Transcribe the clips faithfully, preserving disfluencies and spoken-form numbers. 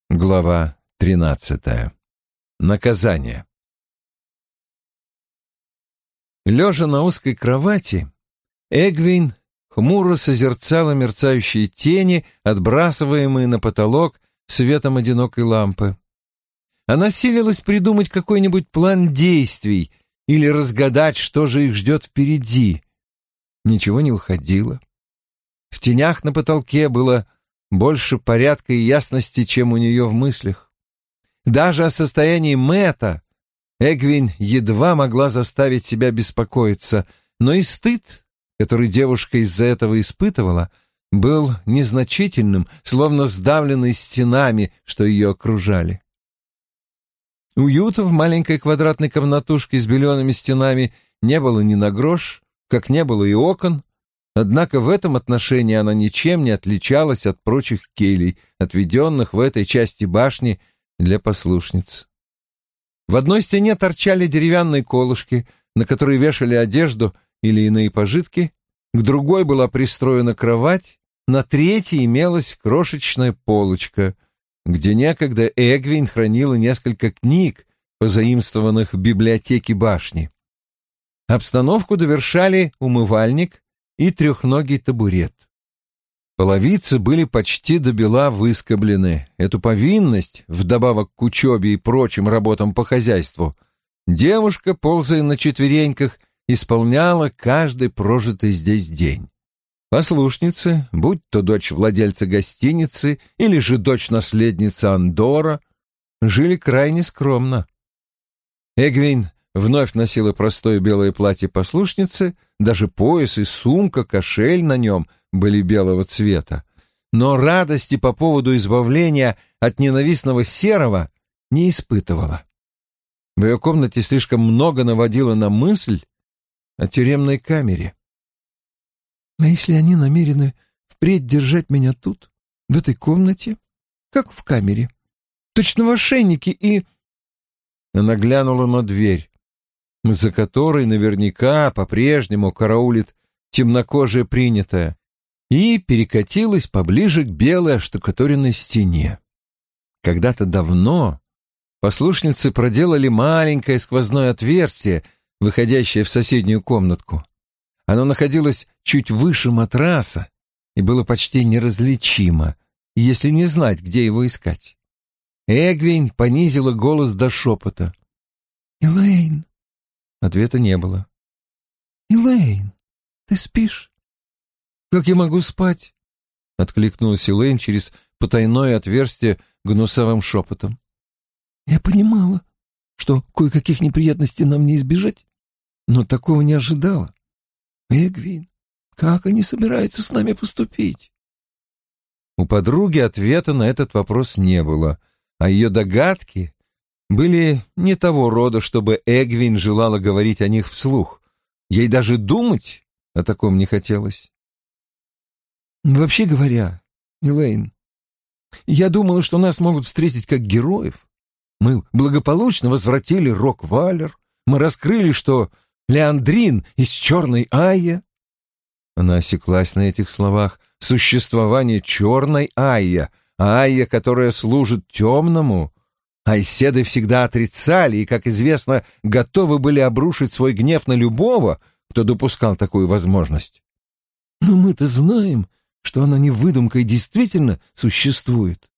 Глава тринадцатая. Наказание. Лежа на узкой кровати, Эгвин хмуро созерцала мерцающие тени, отбрасываемые на потолок светом одинокой лампы. Она силилась придумать какой-нибудь план действий или разгадать, что же их ждет впереди. Ничего не выходило. В тенях на потолке было больше порядка и ясности, чем у нее в мыслях. Даже о состоянии Мэтта Эгвин едва могла заставить себя беспокоиться, но и стыд, который девушка из-за этого испытывала, был незначительным, словно сдавленный стенами, что ее окружали. Уюта в маленькой квадратной комнатушке с белеными стенами не было ни на грош, как не было и окон. Однако в этом отношении она ничем не отличалась от прочих келий, отведенных в этой части башни для послушниц. В одной стене торчали деревянные колышки, на которые вешали одежду или иные пожитки, к другой была пристроена кровать, на третьей имелась крошечная полочка, где некогда Эгвин хранила несколько книг, позаимствованных в библиотеке башни. Обстановку довершали умывальник и трехногий табурет. Половицы были почти добела выскоблены. Эту повинность, вдобавок к учебе и прочим работам по хозяйству, девушка, ползая на четвереньках, исполняла каждый прожитый здесь день. Послушницы, будь то дочь владельца гостиницы или же дочь-наследницы Андора, жили крайне скромно. Эгвин вновь носила простое белое платье послушницы, даже пояс и сумка, кошель на нем были белого цвета. Но радости по поводу избавления от ненавистного серого не испытывала. В ее комнате слишком много наводило на мысль о тюремной камере. А если они намерены впредь держать меня тут, в этой комнате, как в камере? Точно в ошейнике и... Она глянула на дверь, за которой наверняка по-прежнему караулит темнокожая принятая, и перекатилась поближе к белой оштукатуренной стене. Когда-то давно послушницы проделали маленькое сквозное отверстие, выходящее в соседнюю комнатку. Оно находилось чуть выше матраса и было почти неразличимо, если не знать, где его искать. Эгвин понизила голос до шепота. «Элейн!» Ответа не было. «Элейн, ты спишь?» «Как я могу спать?» — откликнулась Элейн через потайное отверстие гнусавым шепотом. «Я понимала, что кое-каких неприятностей нам не избежать, но такого не ожидала. Эгвин, как они собираются с нами поступить?» У подруги ответа на этот вопрос не было, а ее догадки были не того рода, чтобы Эгвин желала говорить о них вслух. Ей даже думать о таком не хотелось. «Вообще говоря, Элейн, я думала, что нас могут встретить как героев. Мы благополучно возвратили Рок-Валер, мы раскрыли, что Леандрин из Черной Айя». Она осеклась на этих словах. Существование Черной Айя, Айя, которая служит темному. Айседы всегда отрицали и, как известно, готовы были обрушить свой гнев на любого, кто допускал такую возможность. «Но мы-то знаем, что она не выдумка и действительно существует».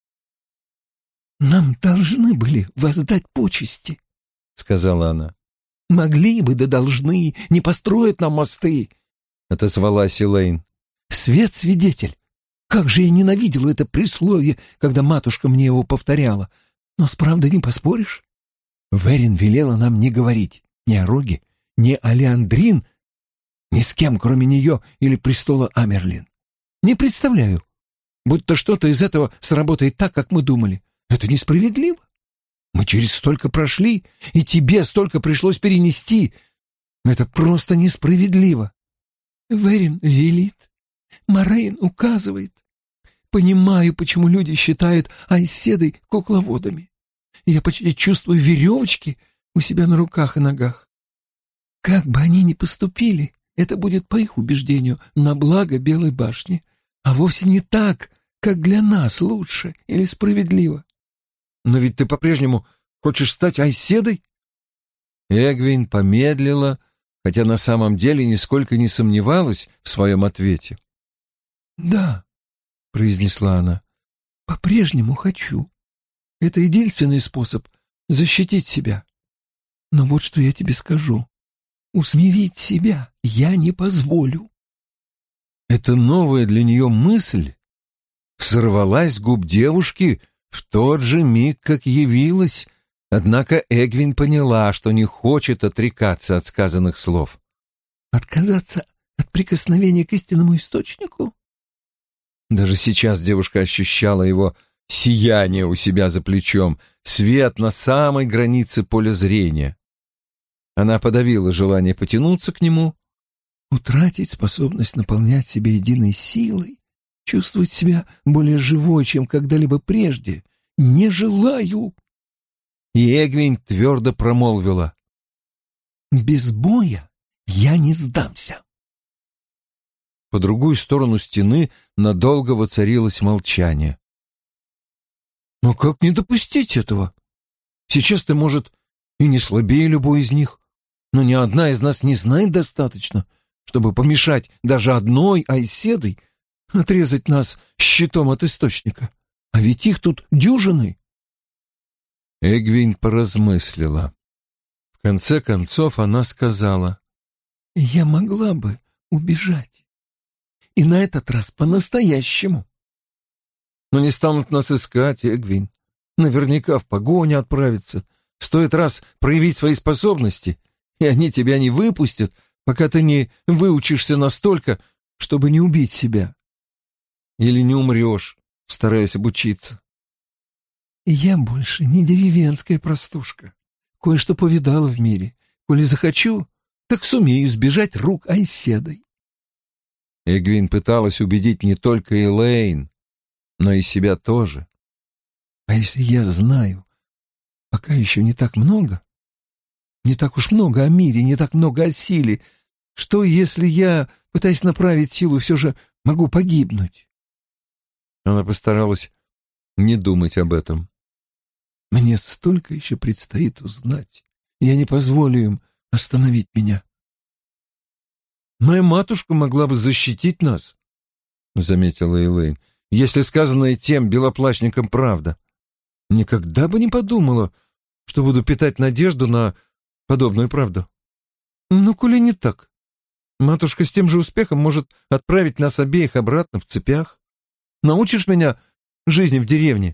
«Нам должны были воздать почести», — сказала она. «Могли бы, да должны, не построят нам мосты», — отозвалась Элейн. «Свет свидетель. Как же я ненавидела это присловие, когда матушка мне его повторяла. Но с правдой не поспоришь. Верин велела нам не говорить ни о Роге, ни о Леандрин, ни с кем, кроме нее или престола Амерлин. Не представляю, будто что-то из этого сработает так, как мы думали. Это несправедливо. Мы через столько прошли, и тебе столько пришлось перенести. Это просто несправедливо. Верин велит, Морейн указывает. Понимаю, почему люди считают айседой кукловодами. Я почти чувствую веревочки у себя на руках и ногах. Как бы они ни поступили, это будет, по их убеждению, на благо Белой башни, а вовсе не так, как для нас лучше или справедливо. Но ведь ты по-прежнему хочешь стать Айседой?» Эгвин помедлила, хотя на самом деле нисколько не сомневалась в своем ответе. «Да», — произнесла она, — «по-прежнему хочу. Это единственный способ защитить себя. Но вот что я тебе скажу. Усмирить себя я не позволю». Эта новая для нее мысль сорвалась с губ девушки в тот же миг, как явилась, однако Эгвин поняла, что не хочет отрекаться от сказанных слов. «Отказаться от прикосновения к истинному источнику?» Даже сейчас девушка ощущала его сияние у себя за плечом, свет на самой границе поля зрения. Она подавила желание потянуться к нему. «Утратить способность наполнять себя единой силой, чувствовать себя более живой, чем когда-либо прежде, не желаю!» И Эгвин твердо промолвила: «Без боя я не сдамся». По другую сторону стены надолго воцарилось молчание. «Но как не допустить этого? Сейчас ты, может, и не слабее любой из них, но ни одна из нас не знает достаточно, чтобы помешать даже одной Айседой отрезать нас щитом от источника. А ведь их тут дюжины». Эгвин поразмыслила. В конце концов она сказала: «Я могла бы убежать. И на этот раз по-настоящему». «Но не станут нас искать, Эгвин. Наверняка в погоню отправятся. Стоит раз проявить свои способности, и они тебя не выпустят, пока ты не выучишься настолько, чтобы не убить себя. Или не умрешь, стараясь обучиться». «Я больше не деревенская простушка. Кое-что повидала в мире. Коли захочу, так сумею сбежать рук Айседой». Эгвин пыталась убедить не только Элейн, но и себя тоже. «А если я знаю, пока еще не так много, не так уж много о мире, не так много о силе, что, если я, пытаясь направить силу, все же могу погибнуть?» Она постаралась не думать об этом. «Мне столько еще предстоит узнать. Я не позволю им остановить меня». «Моя матушка могла бы защитить нас», — заметила Элейн, «если сказанное тем белоплащником правда. Никогда бы не подумала, что буду питать надежду на подобную правду. Ну, коли не так, матушка с тем же успехом может отправить нас обеих обратно в цепях. Научишь меня жизни в деревне?»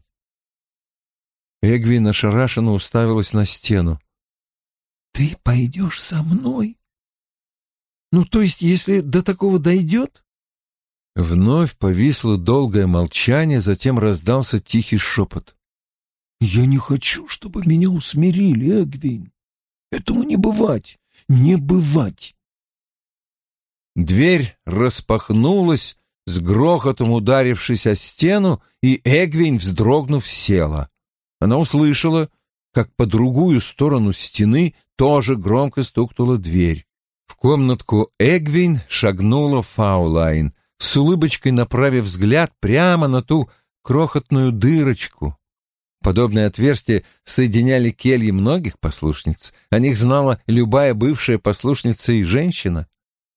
Эгвин ошарашенно уставилась на стену. «Ты пойдешь со мной? Ну, то есть, если до такого дойдет?» Вновь повисло долгое молчание, затем раздался тихий шепот. «Я не хочу, чтобы меня усмирили, Эгвин. Этому не бывать, не бывать!» Дверь распахнулась, с грохотом ударившись о стену, и Эгвин, вздрогнув, села. Она услышала, как по другую сторону стены тоже громко стукнула дверь. В комнатку Эгвин шагнула Фаулайн, с улыбочкой направив взгляд прямо на ту крохотную дырочку. Подобные отверстия соединяли кельи многих послушниц. О них знала любая бывшая послушница и женщина.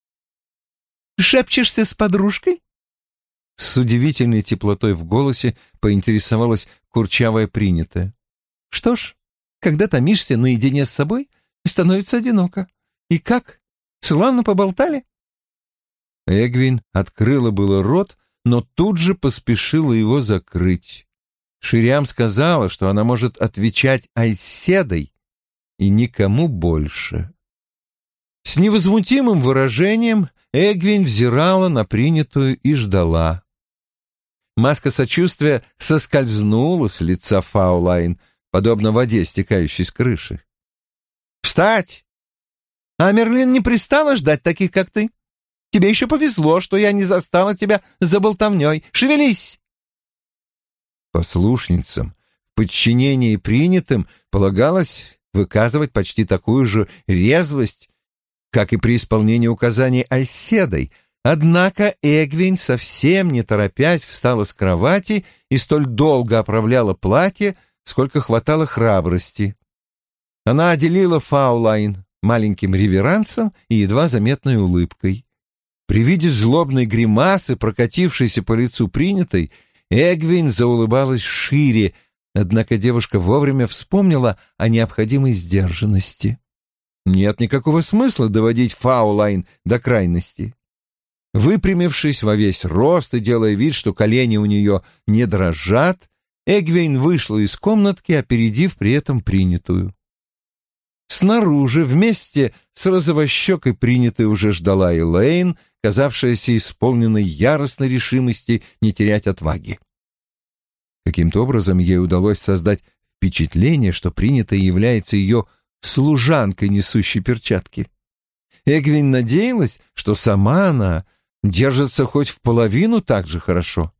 «Шепчешься с подружкой?» С удивительной теплотой в голосе поинтересовалась курчавая принятая. «Что ж, когда томишься наедине с собой, становится одиноко. И как? Славно поболтали?» Эгвин открыла было рот, но тут же поспешила его закрыть. Шириам сказала, что она может отвечать Айседой и никому больше. С невозмутимым выражением Эгвин взирала на принятую и ждала. Маска сочувствия соскользнула с лица Фаулайн, подобно воде, стекающей с крыши. «Встать! А Мерлин не пристала ждать таких, как ты? Тебе еще повезло, что я не застала тебя за болтовней. Шевелись!» Послушницам в подчинении принятым полагалось выказывать почти такую же резвость, как и при исполнении указаний Айседой. Однако Эгвин, совсем не торопясь, встала с кровати и столь долго оправляла платье, сколько хватало храбрости. Она отделила Фаулайн маленьким реверансом и едва заметной улыбкой. При виде злобной гримасы, прокатившейся по лицу принятой, Эгвин заулыбалась шире, однако девушка вовремя вспомнила о необходимой сдержанности. Нет никакого смысла доводить Фаулайн до крайности. Выпрямившись во весь рост и делая вид, что колени у нее не дрожат, Эгвин вышла из комнатки, опередив при этом принятую. Снаружи вместе с розовощекой принятой уже ждала Элейн, казавшаяся исполненной яростной решимости не терять отваги. Каким-то образом ей удалось создать впечатление, что принятая является ее служанкой, несущей перчатки. Эгвин надеялась, что сама она держится хоть в половину так же хорошо.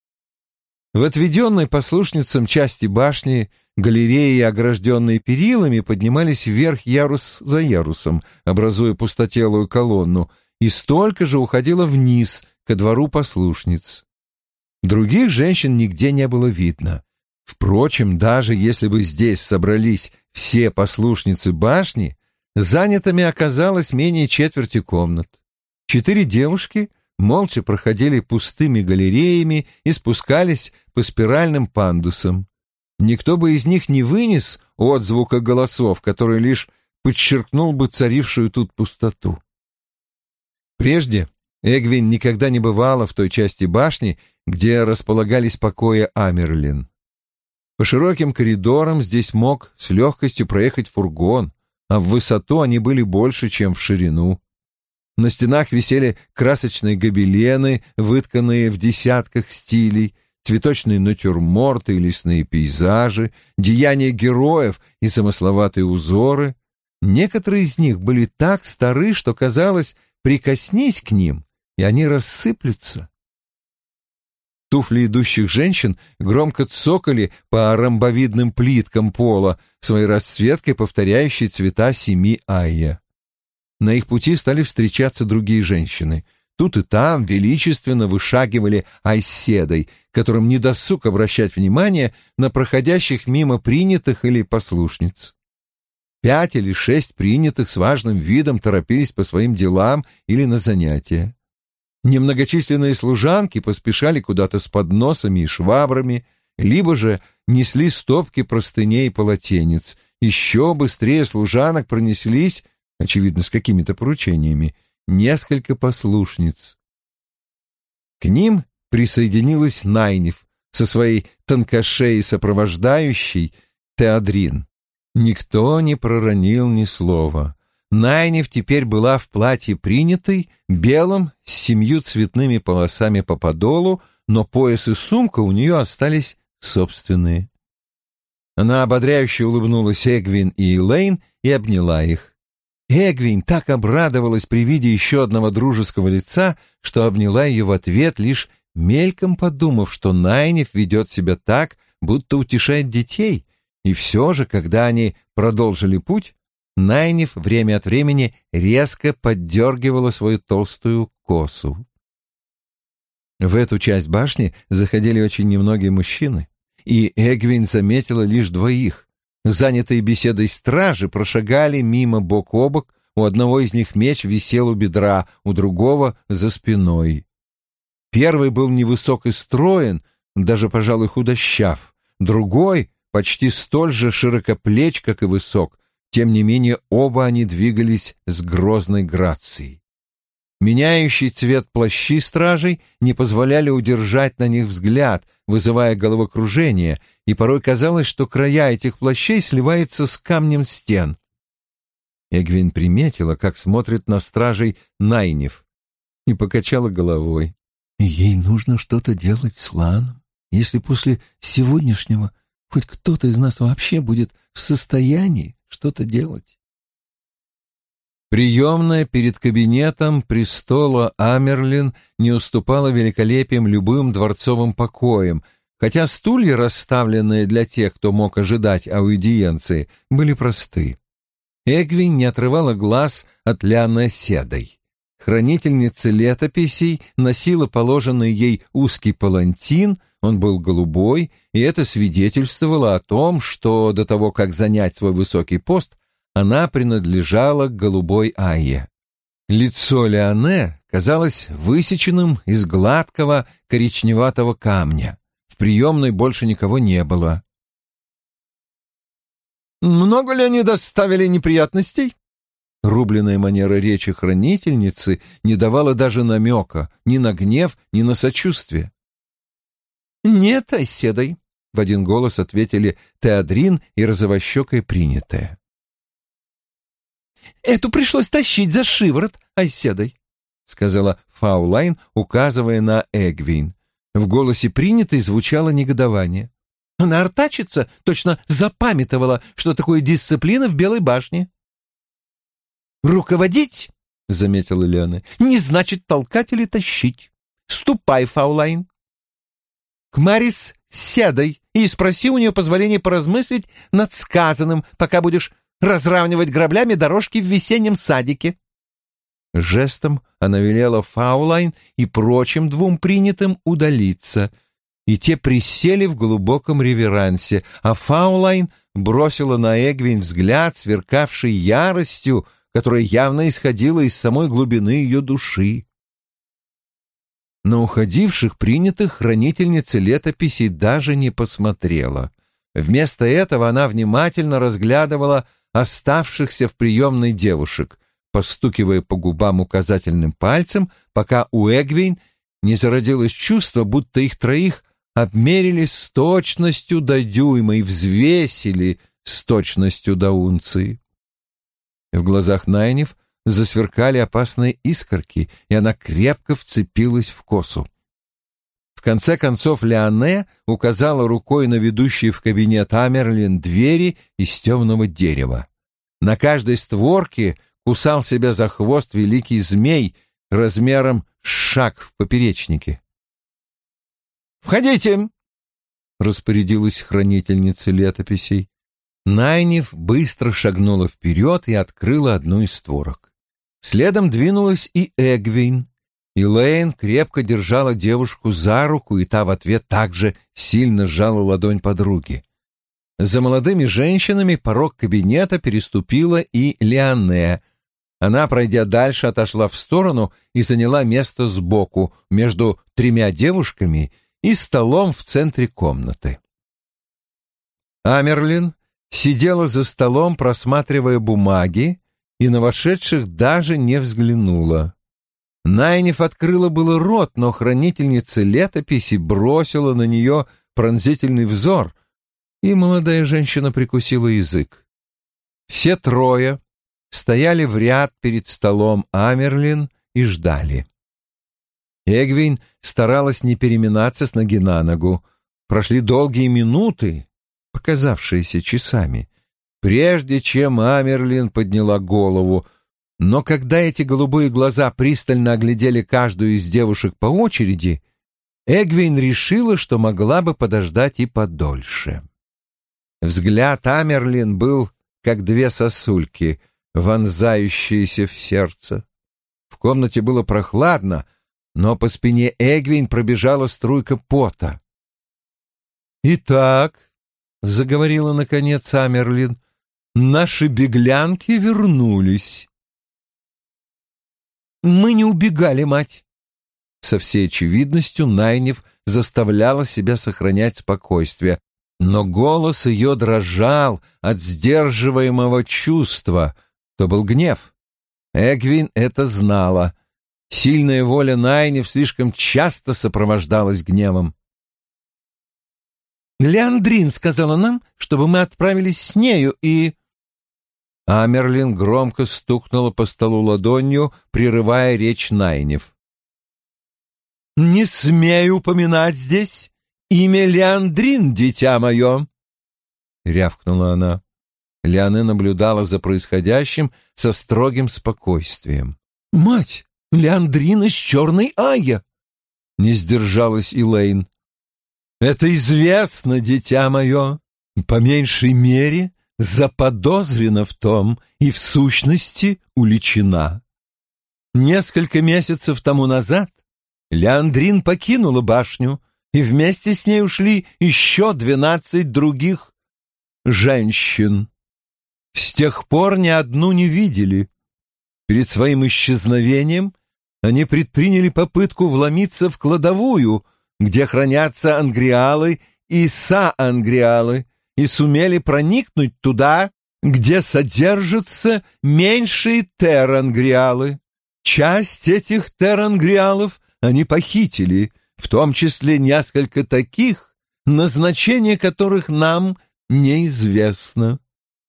В отведенной послушницам части башни галереи, огражденные перилами, поднимались вверх ярус за ярусом, образуя пустотелую колонну, и столько же уходило вниз, ко двору послушниц. Других женщин нигде не было видно. Впрочем, даже если бы здесь собрались все послушницы башни, занятыми оказалось менее четверти комнат. Четыре девушки молча проходили пустыми галереями и спускались по спиральным пандусам. Никто бы из них не вынес отзвука голосов, который лишь подчеркнул бы царившую тут пустоту. Прежде Эгвин никогда не бывала в той части башни, где располагались покои Амерлин. По широким коридорам здесь мог с легкостью проехать фургон, а в высоту они были больше, чем в ширину. На стенах висели красочные гобелены, вытканные в десятках стилей, цветочные натюрморты и лесные пейзажи, деяния героев и замысловатые узоры. Некоторые из них были так стары, что, казалось, прикоснись к ним, и они рассыплются. Туфли идущих женщин громко цокали по ромбовидным плиткам пола, своей расцветкой повторяющей цвета семи айя. На их пути стали встречаться другие женщины. Тут и там величественно вышагивали айседой, которым недосуг обращать внимание на проходящих мимо принятых или послушниц. Пять или шесть принятых с важным видом торопились по своим делам или на занятия. Немногочисленные служанки поспешали куда-то с подносами и швабрами, либо же несли стопки простыней и полотенец. Еще быстрее служанок пронеслись, очевидно, с какими-то поручениями, несколько послушниц. К ним присоединилась Найниф со своей тонкошеей сопровождающей Теодрин. Никто не проронил ни слова. Найниф теперь была в платье принятой, белом, с семью цветными полосами по подолу, но пояс и сумка у нее остались собственные. Она ободряюще улыбнулась Эгвин и Элейн и обняла их. Эгвин так обрадовалась при виде еще одного дружеского лица, что обняла ее в ответ, лишь мельком подумав, что Найниф ведет себя так, будто утешает детей. И все же, когда они продолжили путь, Найниф время от времени резко поддергивала свою толстую косу. В эту часть башни заходили очень немногие мужчины, и Эгвин заметила лишь двоих. Занятые беседой стражи прошагали мимо бок о бок, у одного из них меч висел у бедра, у другого — за спиной. Первый был невысок и строен, даже, пожалуй, худощав, другой — почти столь же широкоплеч, как и высок. Тем не менее, оба они двигались с грозной грацией. Меняющий цвет плащи стражей не позволяли удержать на них взгляд, вызывая головокружение, и порой казалось, что края этих плащей сливаются с камнем стен. Эгвин приметила, как смотрит на стражей Найниф, и покачала головой. Ей нужно что-то делать с Ланом, если после сегодняшнего хоть кто-то из нас вообще будет в состоянии что-то делать. Приемная перед кабинетом престола Амерлин не уступала великолепием любым дворцовым покоям, хотя стулья, расставленные для тех, кто мог ожидать аудиенции, были просты. Эгвин не отрывала глаз от Лианы Седой. Хранительница летописей носила положенный ей узкий палантин, он был голубой, и это свидетельствовало о том, что до того, как занять свой высокий пост, она принадлежала к голубой Айе. Лицо Леоне казалось высеченным из гладкого коричневатого камня. В приемной больше никого не было. «Много ли они доставили неприятностей?» Рубленная манера речи хранительницы не давала даже намека ни на гнев, ни на сочувствие. «Нет, оседой», — в один голос ответили Теодрин и розовощекая принятая. «Эту пришлось тащить за шиворот оседой», — сказала Фаулайн, указывая на Эгвин. В голосе принятой звучало негодование. «Она артачится, точно запамятовала, что такое дисциплина в Белой башне». «Руководить», — заметила Леона, — «не значит толкать или тащить. Ступай, Фаулайн, к Марис Седой и спроси у нее позволения поразмыслить над сказанным, пока будешь разравнивать граблями дорожки в весеннем садике». Жестом она велела Фаулайн и прочим двум принятым удалиться, и те присели в глубоком реверансе, а Фаулайн бросила на Эгвин взгляд, сверкавший яростью, которая явно исходила из самой глубины ее души. На уходивших принятых хранительница летописей даже не посмотрела. Вместо этого она внимательно разглядывала оставшихся в приемной девушек, постукивая по губам указательным пальцем, пока у Эгвин не зародилось чувство, будто их троих обмерили с точностью до дюйма и взвесили с точностью до унции. В глазах Найниф засверкали опасные искорки, и она крепко вцепилась в косу. В конце концов Леоне указала рукой на ведущие в кабинет Амерлин двери из темного дерева. На каждой створке кусал себя за хвост великий змей размером с шаг в поперечнике. «Входите!» — распорядилась хранительница летописей. Найниф быстро шагнула вперед и открыла одну из створок. Следом двинулась и Эгвин. Элейн крепко держала девушку за руку, и та в ответ также сильно сжала ладонь подруги. За молодыми женщинами порог кабинета переступила и Леоне. Она, пройдя дальше, отошла в сторону и заняла место сбоку, между тремя девушками и столом в центре комнаты. Амерлин сидела за столом, просматривая бумаги, и на вошедших даже не взглянула. Найниф открыла было рот, но хранительница летописи бросила на нее пронзительный взор, и молодая женщина прикусила язык. Все трое стояли в ряд перед столом Амерлин и ждали. Эгвин старалась не переминаться с ноги на ногу. Прошли долгие минуты, показавшиеся часами, прежде чем Амерлин подняла голову, но когда эти голубые глаза пристально оглядели каждую из девушек по очереди, Эгвин решила, что могла бы подождать и подольше. Взгляд Амерлин был, как две сосульки, вонзающиеся в сердце. В комнате было прохладно, но по спине Эгвин пробежала струйка пота. «Итак», — заговорила наконец Амерлин, — «наши беглянки вернулись». «Мы не убегали, мать». Со всей очевидностью Найниф заставляла себя сохранять спокойствие, но голос ее дрожал от сдерживаемого чувства. То был гнев. Эгвин это знала. Сильная воля Найниф слишком часто сопровождалась гневом. «Леандрин сказала нам, чтобы мы отправились с нею, и...» Амерлин громко стукнула по столу ладонью, прерывая речь Найниф. «Не смею упоминать здесь имя Леандрин, дитя мое!» — рявкнула она. Леоне наблюдала за происходящим со строгим спокойствием. «Мать, Леандрин из черной Айя!» — не сдержалась Элейн. «Это известно, дитя мое, по меньшей мере заподозрена в том и в сущности уличена. Несколько месяцев тому назад Леандрин покинула башню, и вместе с ней ушли еще двенадцать других женщин. С тех пор ни одну не видели. Перед своим исчезновением они предприняли попытку вломиться в кладовую, где хранятся ангриалы и саангриалы, и сумели проникнуть туда, где содержатся меньшие терангриалы. Часть этих терангриалов они похитили, в том числе несколько таких, назначение которых нам неизвестно.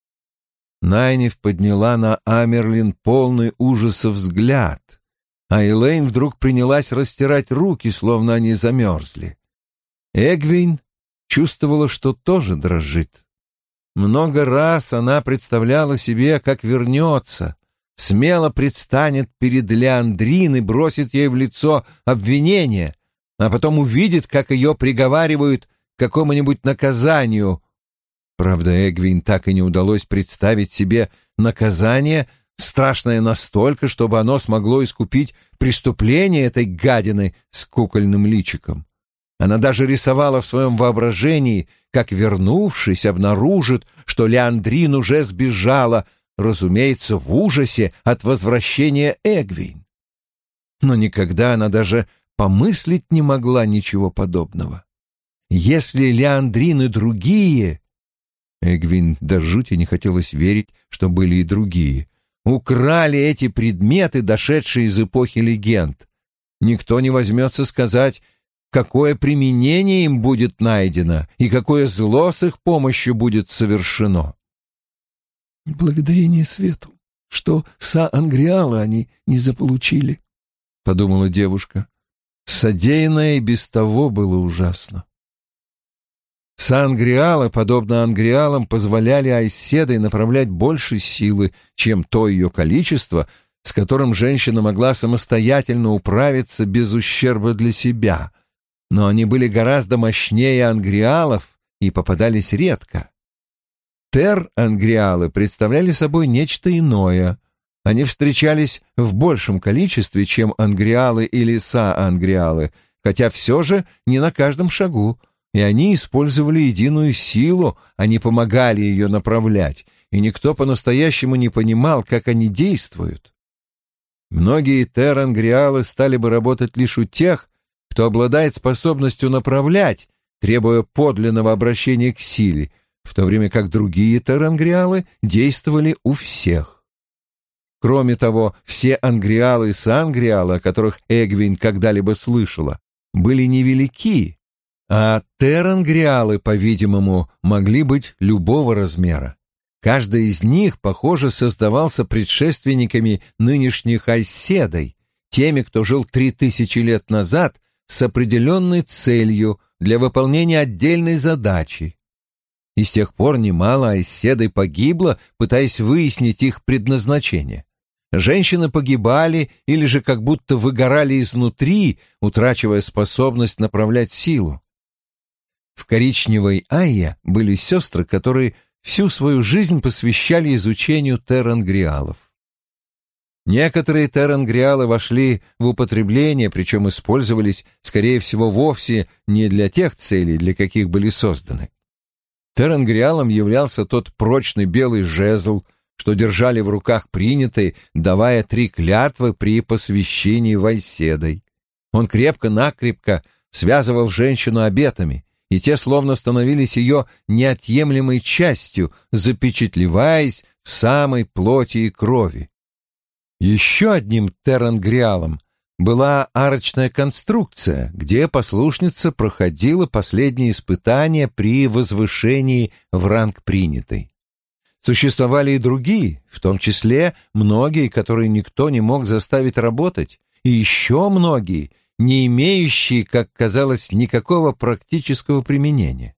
Найниф подняла на Амерлин полный ужаса взгляд, а Элейн вдруг принялась растирать руки, словно они замерзли. Эгвин чувствовала, что тоже дрожит. Много раз она представляла себе, как вернется, смело предстанет перед Леандрин и бросит ей в лицо обвинение, а потом увидит, как ее приговаривают к какому-нибудь наказанию. Правда, Эгвин так и не удалось представить себе наказание, страшное настолько, чтобы оно смогло искупить преступление этой гадины с кукольным личиком. Она даже рисовала в своем воображении, как, вернувшись, обнаружит, что Леандрин уже сбежала, разумеется, в ужасе от возвращения Эгвин. Но никогда она даже помыслить не могла ничего подобного. Если Леандрин и другие... Эгвин до жути не хотелось верить, что были и другие. Украли эти предметы, дошедшие из эпохи легенд. Никто не возьмется сказать, какое применение им будет найдено и какое зло с их помощью будет совершено. «Благодарение свету, что саангриала они не заполучили», — подумала девушка. Содеянное и без того было ужасно. Саангриалы, подобно ангриалам, позволяли Айседой направлять больше силы, чем то ее количество, с которым женщина могла самостоятельно управиться без ущерба для себя. Но они были гораздо мощнее ангриалов и попадались редко. Тер-ангриалы представляли собой нечто иное. Они встречались в большем количестве, чем ангриалы или саангриалы, хотя все же не на каждом шагу, и они использовали единую силу, они помогали ее направлять, и никто по-настоящему не понимал, как они действуют. Многие терангриалы стали бы работать лишь у тех, кто обладает способностью направлять, требуя подлинного обращения к силе, в то время как другие терангриалы действовали у всех. Кроме того, все ангриалы и сангриалы, о которых Эгвин когда-либо слышала, были невелики, а терангриалы, по-видимому, могли быть любого размера. Каждый из них, похоже, создавался предшественниками нынешних айседой, теми, кто жил три тысячи лет назад с определенной целью для выполнения отдельной задачи. И с тех пор немало айседой погибло, пытаясь выяснить их предназначение. Женщины погибали или же как будто выгорали изнутри, утрачивая способность направлять силу. В коричневой Айе были сестры, которые всю свою жизнь посвящали изучению терангриалов. Некоторые терангриалы вошли в употребление, причем использовались, скорее всего, вовсе не для тех целей, для каких были созданы. Терангриалом являлся тот прочный белый жезл, что держали в руках принятые, давая три клятвы при посвящении вайседой. Он крепко-накрепко связывал женщину обетами, и те словно становились ее неотъемлемой частью, запечатлеваясь в самой плоти и крови. Еще одним терангриалом была арочная конструкция, где послушница проходила последние испытания при возвышении в ранг принятой. Существовали и другие, в том числе многие, которые никто не мог заставить работать, и еще многие, не имеющие, как казалось, никакого практического применения.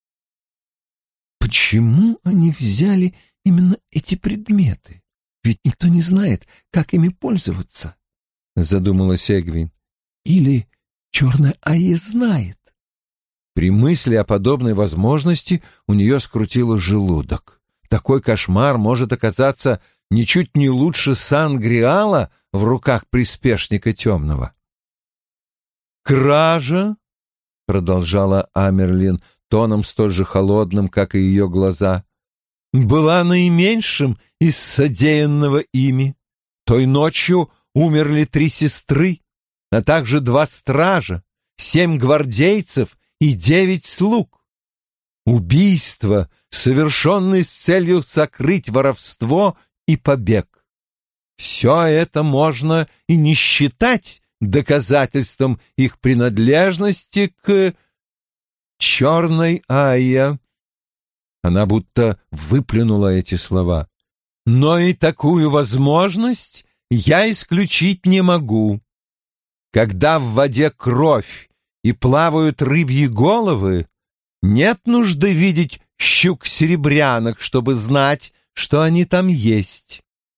«Почему они взяли именно эти предметы? Ведь никто не знает, как ими пользоваться», — задумалась Эгвин. «Или черная Айя знает?» При мысли о подобной возможности у нее скрутило желудок. Такой кошмар может оказаться ничуть не лучше сангриала в руках приспешника темного. Кража — продолжала Амерлин тоном столь же холодным, как и ее глаза, — «была наименьшим из содеянного ими. Той ночью умерли три сестры, а также два стража, семь гвардейцев и девять слуг. Убийство, совершенное с целью сокрыть воровство и побег. Все это можно и не считать доказательством их принадлежности к черной Айя». Она будто выплюнула эти слова. «Но и такую возможность я исключить не могу. Когда в воде кровь и плавают рыбьи головы, нет нужды видеть щук-серебрянок, чтобы знать, что они там есть».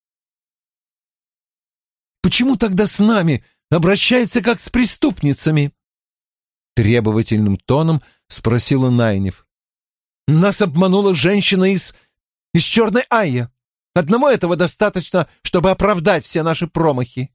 «Почему тогда с нами обращаются как с преступницами?» Требовательным тоном спросила Найниф. «Нас обманула женщина из... из черной Айя. Одного этого достаточно, чтобы оправдать все наши промахи».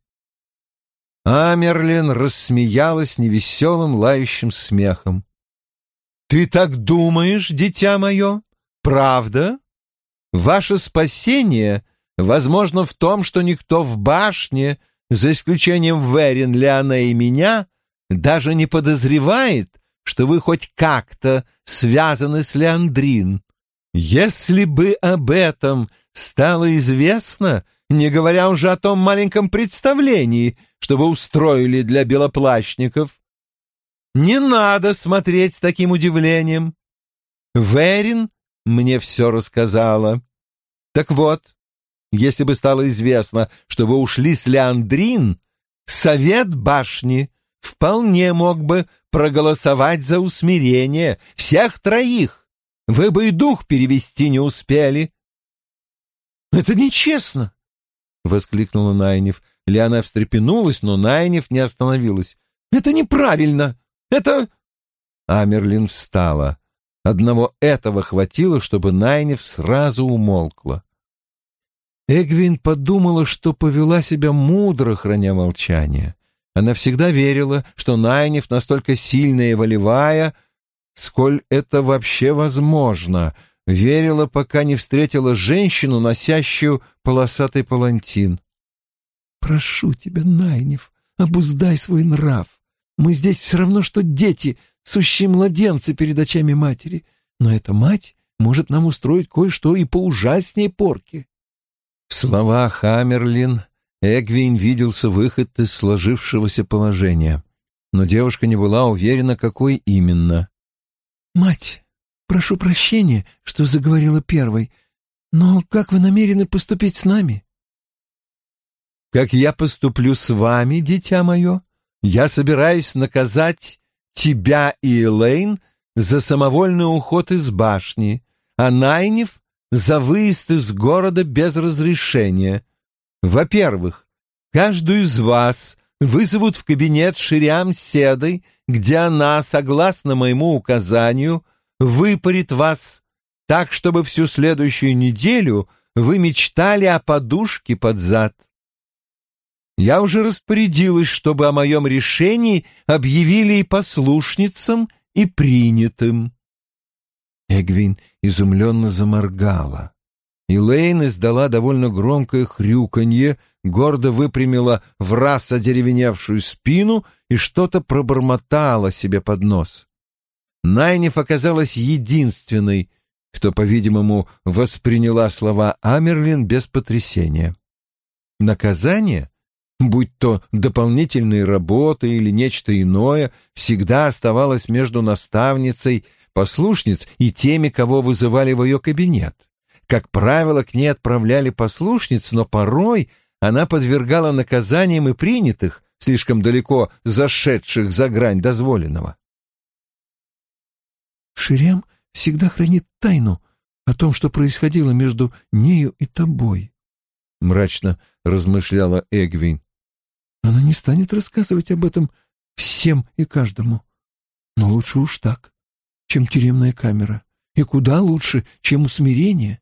Амерлин рассмеялась невеселым лающим смехом. «Ты так думаешь, дитя мое? Правда? Ваше спасение возможно в том, что никто в башне, за исключением Верин, Леоне и меня, даже не подозревает, что вы хоть как-то связаны с Леандрин. Если бы об этом стало известно, не говоря уже о том маленьком представлении, что вы устроили для белоплащников, не надо смотреть с таким удивлением. Верин мне все рассказала. Так вот, если бы стало известно, что вы ушли с Леандрин, совет башни вполне мог бы проголосовать за усмирение всех троих. Вы бы и дух перевести не успели. «Это нечестно!» — воскликнула Найниф. Лиана встрепенулась, но Найниф не остановилась. «Это неправильно! Это...» Амерлин встала. Одного этого хватило, чтобы Найниф сразу умолкла. Эгвин подумала, что повела себя мудро, храня молчание. Она всегда верила, что Найниф настолько сильная и волевая, сколь это вообще возможно. Верила, пока не встретила женщину, носящую полосатый палантин. «Прошу тебя, Найниф, обуздай свой нрав. Мы здесь все равно, что дети, сущие младенцы перед очами матери. Но эта мать может нам устроить кое-что и поужаснее порки». В словах Амерлин Эгвин виделся выход из сложившегося положения, но девушка не была уверена, какой именно. «Мать, прошу прощения, что заговорила первой, но как вы намерены поступить с нами?» «Как я поступлю с вами, дитя мое? Я собираюсь наказать тебя и Элейн за самовольный уход из башни, а Найниф за выезд из города без разрешения. Во-первых, каждую из вас вызовут в кабинет Шириам Седой, где она, согласно моему указанию, выпарит вас так, чтобы всю следующую неделю вы мечтали о подушке под зад. Я уже распорядилась, чтобы о моем решении объявили и послушницам, и принятым». Эгвин изумленно заморгала. Элейн издала довольно громкое хрюканье, гордо выпрямила враз одеревеневшую спину и что-то пробормотала себе под нос. Найниф оказалась единственной, кто, по-видимому, восприняла слова Амерлин без потрясения. Наказание, будь то дополнительные работы или нечто иное, всегда оставалось между наставницей послушниц и теми, кого вызывали в ее кабинет. Как правило, к ней отправляли послушниц, но порой она подвергала наказаниям и принятых, слишком далеко зашедших за грань дозволенного. «Ширям всегда хранит тайну о том, что происходило между нею и тобой», — мрачно размышляла Эгвин. «Она не станет рассказывать об этом всем и каждому. Но лучше уж так, чем тюремная камера, и куда лучше, чем усмирение».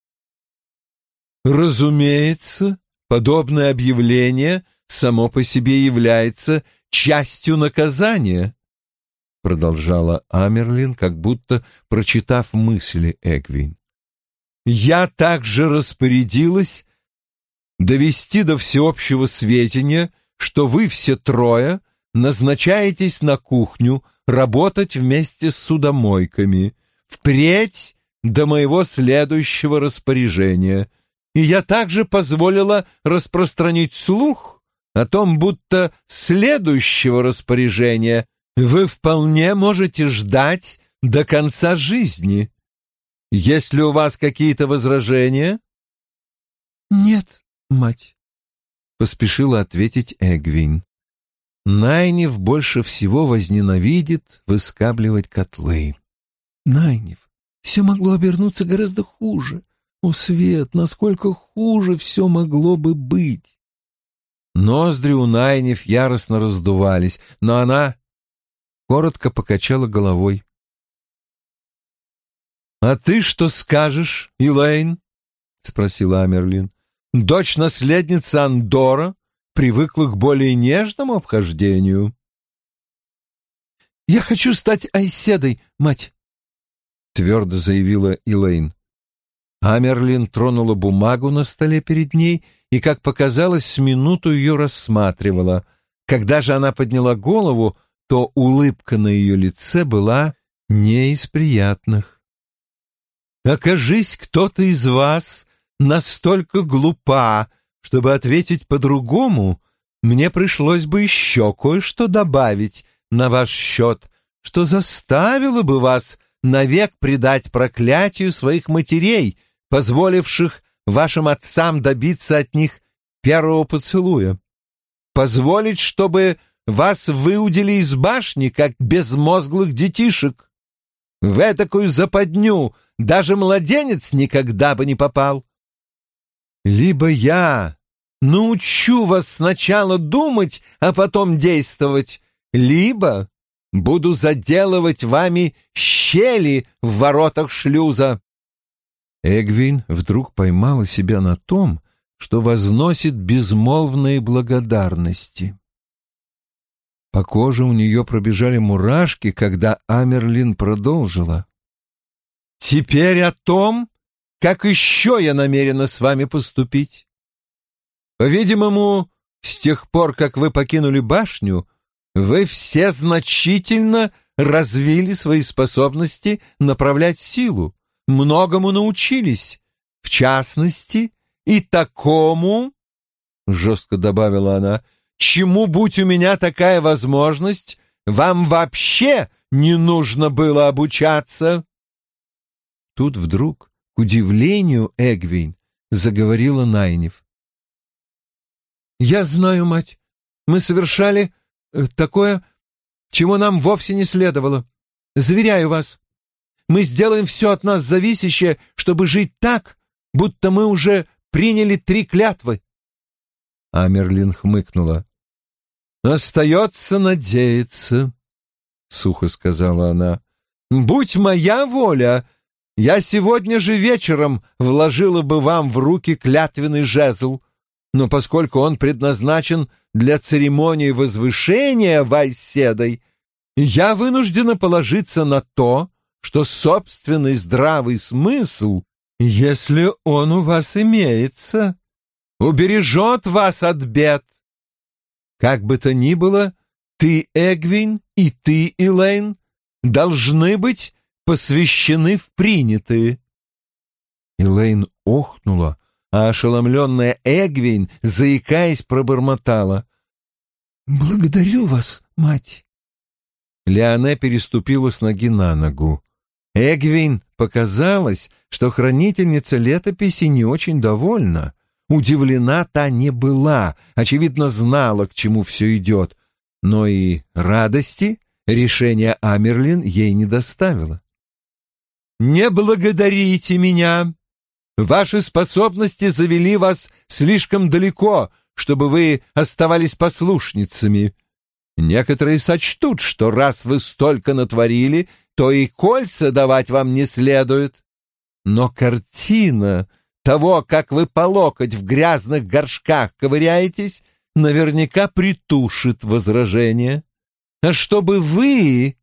«Разумеется, подобное объявление само по себе является частью наказания», продолжала Амерлин, как будто прочитав мысли Эгвин. «Я также распорядилась довести до всеобщего сведения, что вы все трое назначаетесь на кухню работать вместе с судомойками, впредь до моего следующего распоряжения, и я также позволила распространить слух о том, будто следующего распоряжения вы вполне можете ждать до конца жизни. Есть ли у вас какие-то возражения?» «Нет, мать», — поспешила ответить Эгвин. Найниф больше всего возненавидит выскабливать котлы. «Найниф, все могло обернуться гораздо хуже. О, Свет, насколько хуже все могло бы быть!» Ноздри у Найниф яростно раздувались, но она коротко покачала головой. «А ты что скажешь, Элейн?» — спросила Амерлин. «Дочь-наследница Андора привыкла к более нежному обхождению». «Я хочу стать Айседой, мать», — твердо заявила Элейн. Амерлин тронула бумагу на столе перед ней и, как показалось, с минуту ее рассматривала. Когда же она подняла голову, то улыбка на ее лице была не из приятных. «Окажись кто-то из вас настолько глупа, чтобы ответить по-другому, мне пришлось бы еще кое-что добавить на ваш счет, что заставило бы вас навек предать проклятию своих матерей, позволивших вашим отцам добиться от них первого поцелуя. Позволить, чтобы вас выудили из башни, как безмозглых детишек. В этакую западню даже младенец никогда бы не попал. Либо я научу вас сначала думать, а потом действовать, либо буду заделывать вами щели в воротах шлюза». Эгвин вдруг поймала себя на том, что возносит безмолвные благодарности. По коже у нее пробежали мурашки, когда Амерлин продолжила. «Теперь о том, как еще я намерена с вами поступить. По-видимому, с тех пор, как вы покинули башню, вы все значительно развили свои способности направлять силу, многому научились, в частности, и такому, — жестко добавила она, — чему, будь у меня такая возможность, вам вообще не нужно было обучаться». Тут вдруг, к удивлению Эгвин, заговорила Найниф. «Я знаю, мать, мы совершали э, такое, чего нам вовсе не следовало. Заверяю вас, мы сделаем все от нас зависящее, чтобы жить так, будто мы уже приняли три клятвы». Амерлин хмыкнула. «Остается надеяться», — сухо сказала она. «Будь моя воля, я сегодня же вечером вложила бы вам в руки клятвенный жезл, но поскольку он предназначен для церемонии возвышения Вайседой, я вынуждена положиться на то, что собственный здравый смысл, если он у вас имеется, убережет вас от бед. Как бы то ни было, ты, Эгвин, и ты, Элейн, должны быть посвящены в принятые». Элейн охнула, а ошеломленная Эгвин, заикаясь, пробормотала. «Благодарю вас, мать». Леоне переступила с ноги на ногу. Эгвин показалось, что хранительница летописи не очень довольна. Удивлена та не была, очевидно, знала, к чему все идет, но и радости решение Амерлин ей не доставило. «Не благодарите меня. Ваши способности завели вас слишком далеко, чтобы вы оставались послушницами. Некоторые сочтут, что раз вы столько натворили, то и кольца давать вам не следует. Но картина того, как вы по локоть в грязных горшках ковыряетесь, наверняка притушит возражение. А чтобы вы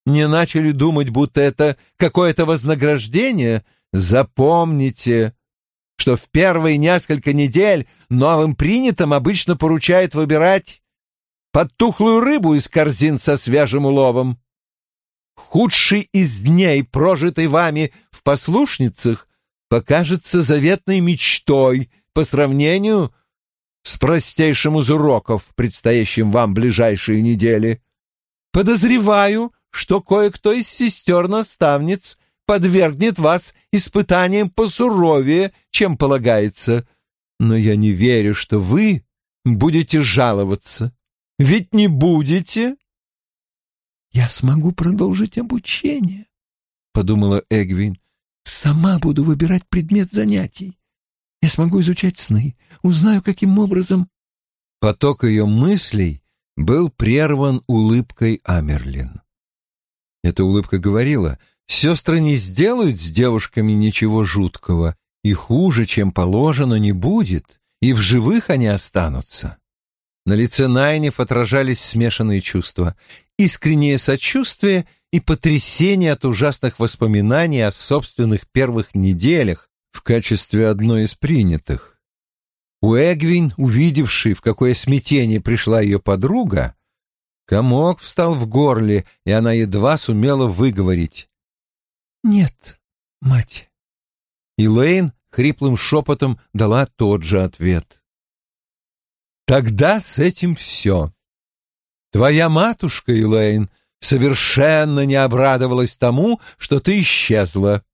не начали думать, будто это какое-то вознаграждение, запомните, что в первые несколько недель новым принятым обычно поручают выбирать подтухлую рыбу из корзин со свежим уловом. Худший из дней, прожитый вами в послушницах, покажется заветной мечтой по сравнению с простейшим из уроков, предстоящим вам в ближайшие недели. Подозреваю, что кое-кто из сестер-наставниц подвергнет вас испытаниям посуровее, чем полагается, но я не верю, что вы будете жаловаться. Ведь не будете? «Я смогу продолжить обучение», — подумала Эгвин. «Сама буду выбирать предмет занятий. Я смогу изучать сны, узнаю, каким образом...» Поток ее мыслей был прерван улыбкой Амерлин. Эта улыбка говорила: сестры не сделают с девушками ничего жуткого, и хуже, чем положено, не будет, и в живых они останутся. На лице Найниф отражались смешанные чувства: искреннее сочувствие и потрясение от ужасных воспоминаний о собственных первых неделях в качестве одной из принятых. У Эгвин, увидевшей, в какое смятение пришла ее подруга, комок встал в горле, и она едва сумела выговорить: «Нет, мать». Элейн хриплым шепотом дала тот же ответ. «Тогда с этим все. Твоя матушка, Элейн, совершенно не обрадовалась тому, что ты исчезла».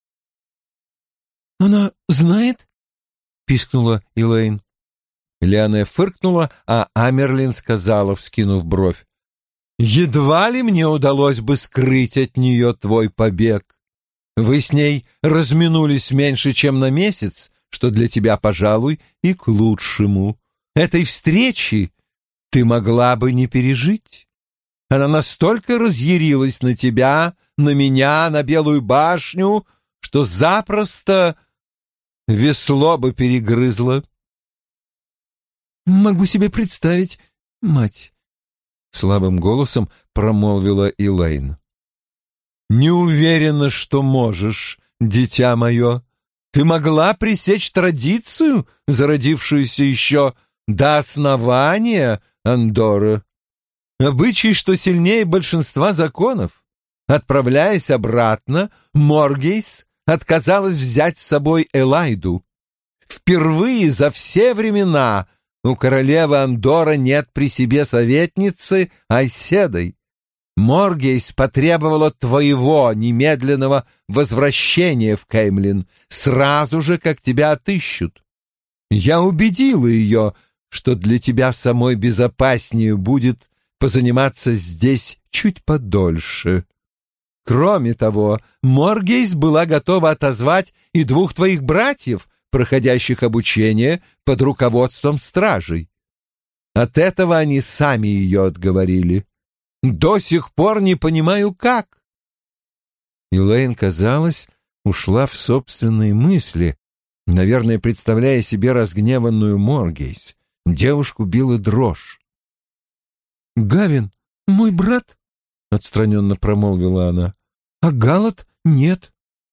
«Она знает?» — пискнула Элейн. Лиане фыркнула, а Амерлин сказала, вскинув бровь: «Едва ли мне удалось бы скрыть от нее твой побег. Вы с ней разминулись меньше, чем на месяц, что для тебя, пожалуй, и к лучшему. Этой встречи ты могла бы не пережить. Она настолько разъярилась на тебя, на меня, на Белую башню, что запросто весло бы перегрызла». «Могу себе представить, мать», — слабым голосом промолвила Элейн. «Не уверена, что можешь, дитя мое. Ты могла пресечь традицию, зародившуюся еще до основания Андоры. Обычай, что сильнее большинства законов. Отправляясь обратно, Моргейс отказалась взять с собой Элайду. Впервые за все времена у королевы Андора нет при себе советницы Айседой. Моргейс потребовала твоего немедленного возвращения в Кеймлин сразу же, как тебя отыщут. Я убедила ее, что для тебя самой безопаснее будет позаниматься здесь чуть подольше. Кроме того, Моргейс была готова отозвать и двух твоих братьев, проходящих обучение под руководством стражей. От этого они сами ее отговорили. До сих пор не понимаю, как». Элейн, казалось, ушла в собственные мысли, наверное, представляя себе разгневанную Моргейс. Девушку била дрожь. «Гавин, мой брат?» — отстраненно промолвила она. «А Галат нет».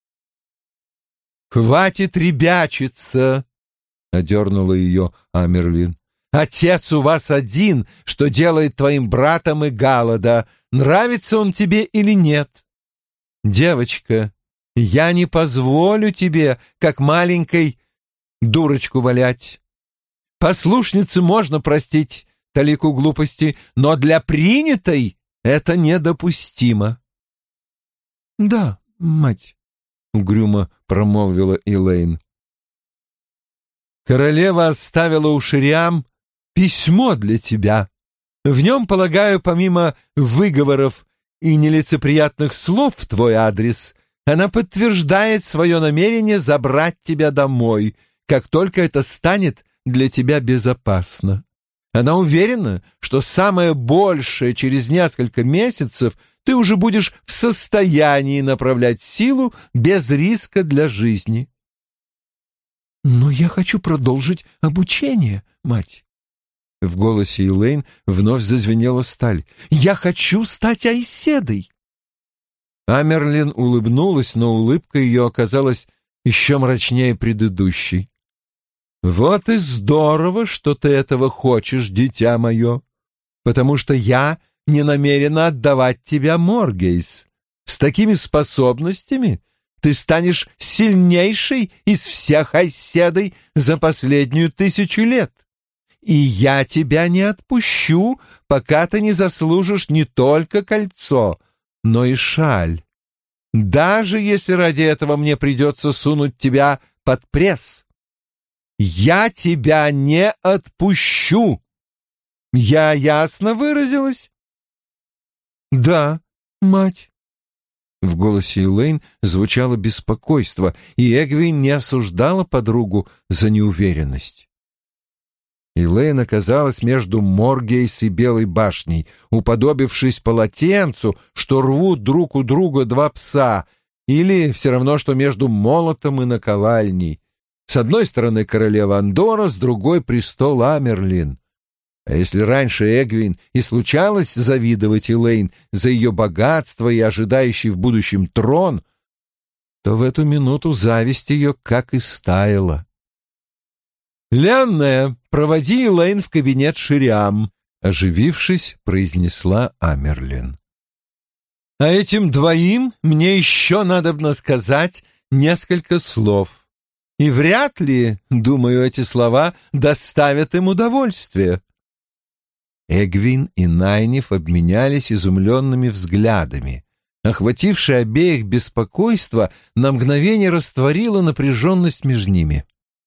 «Хватит ребячиться!» — одернула ее Амерлин. «Отец у вас один, что делает твоим братом и Галада, нравится он тебе или нет. Девочка, я не позволю тебе, как маленькой, дурочку валять. Послушнице можно простить талику глупости, но для принятой это недопустимо». «Да, мать», — угрюмо промолвила Элейн. «Королева оставила у Шириам письмо для тебя. В нем, полагаю, помимо выговоров и нелицеприятных слов в твой адрес, она подтверждает свое намерение забрать тебя домой, как только это станет для тебя безопасно. Она уверена, что самое большее через несколько месяцев ты уже будешь в состоянии направлять силу без риска для жизни». «Но я хочу продолжить обучение, мать». В голосе Элейн вновь зазвенела сталь. «Я хочу стать Айседой. Амерлин улыбнулась, но улыбка ее оказалась еще мрачнее предыдущей. «Вот и здорово, что ты этого хочешь, дитя мое, потому что я не намерена отдавать тебя Моргейс. С такими способностями ты станешь сильнейшей из всех айседой за последнюю тысячу лет. И я тебя не отпущу, пока ты не заслужишь не только кольцо, но и шаль. Даже если ради этого мне придется сунуть тебя под пресс. Я тебя не отпущу. Я ясно выразилась?» «Да, мать». В голосе Элейн звучало беспокойство, и Эгвин не осуждала подругу за неуверенность. Элейн оказалась между Моргейс и Белой башней, уподобившись полотенцу, что рвут друг у друга два пса, или все равно, что между молотом и наковальней. С одной стороны королева Андора, с другой — престол Амерлин. А если раньше Эгвин и случалось завидовать Элейн за ее богатство и ожидающий в будущем трон, то в эту минуту зависть ее как и стаяла. «Лянная, проводи Элейн в кабинет Шириам», — оживившись, произнесла Амерлин. «А этим двоим мне еще надобно сказать несколько слов. И вряд ли, думаю, эти слова доставят им удовольствие». Эгвин и Найниф обменялись изумленными взглядами. Охватившее обеих беспокойство на мгновение растворило напряженность между ними.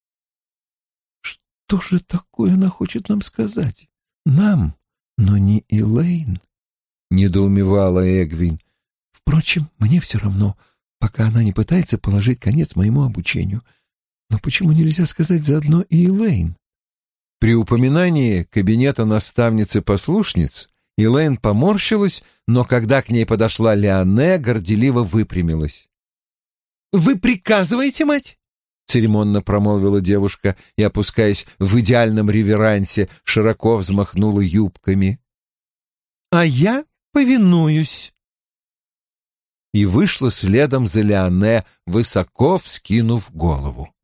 «Что же такое она хочет нам сказать? Нам, но не Элейн?» — недоумевала Эгвин. «Впрочем, мне все равно, пока она не пытается положить конец моему обучению. Но почему нельзя сказать заодно и Элейн?» При упоминании кабинета наставницы-послушниц Элейн поморщилась, но когда к ней подошла Леоне, горделиво выпрямилась. «Вы приказываете, мать?» — церемонно промолвила девушка и, опускаясь в идеальном реверансе, широко взмахнула юбками. «А я повинуюсь». И вышла следом за Леоне, высоко вскинув голову.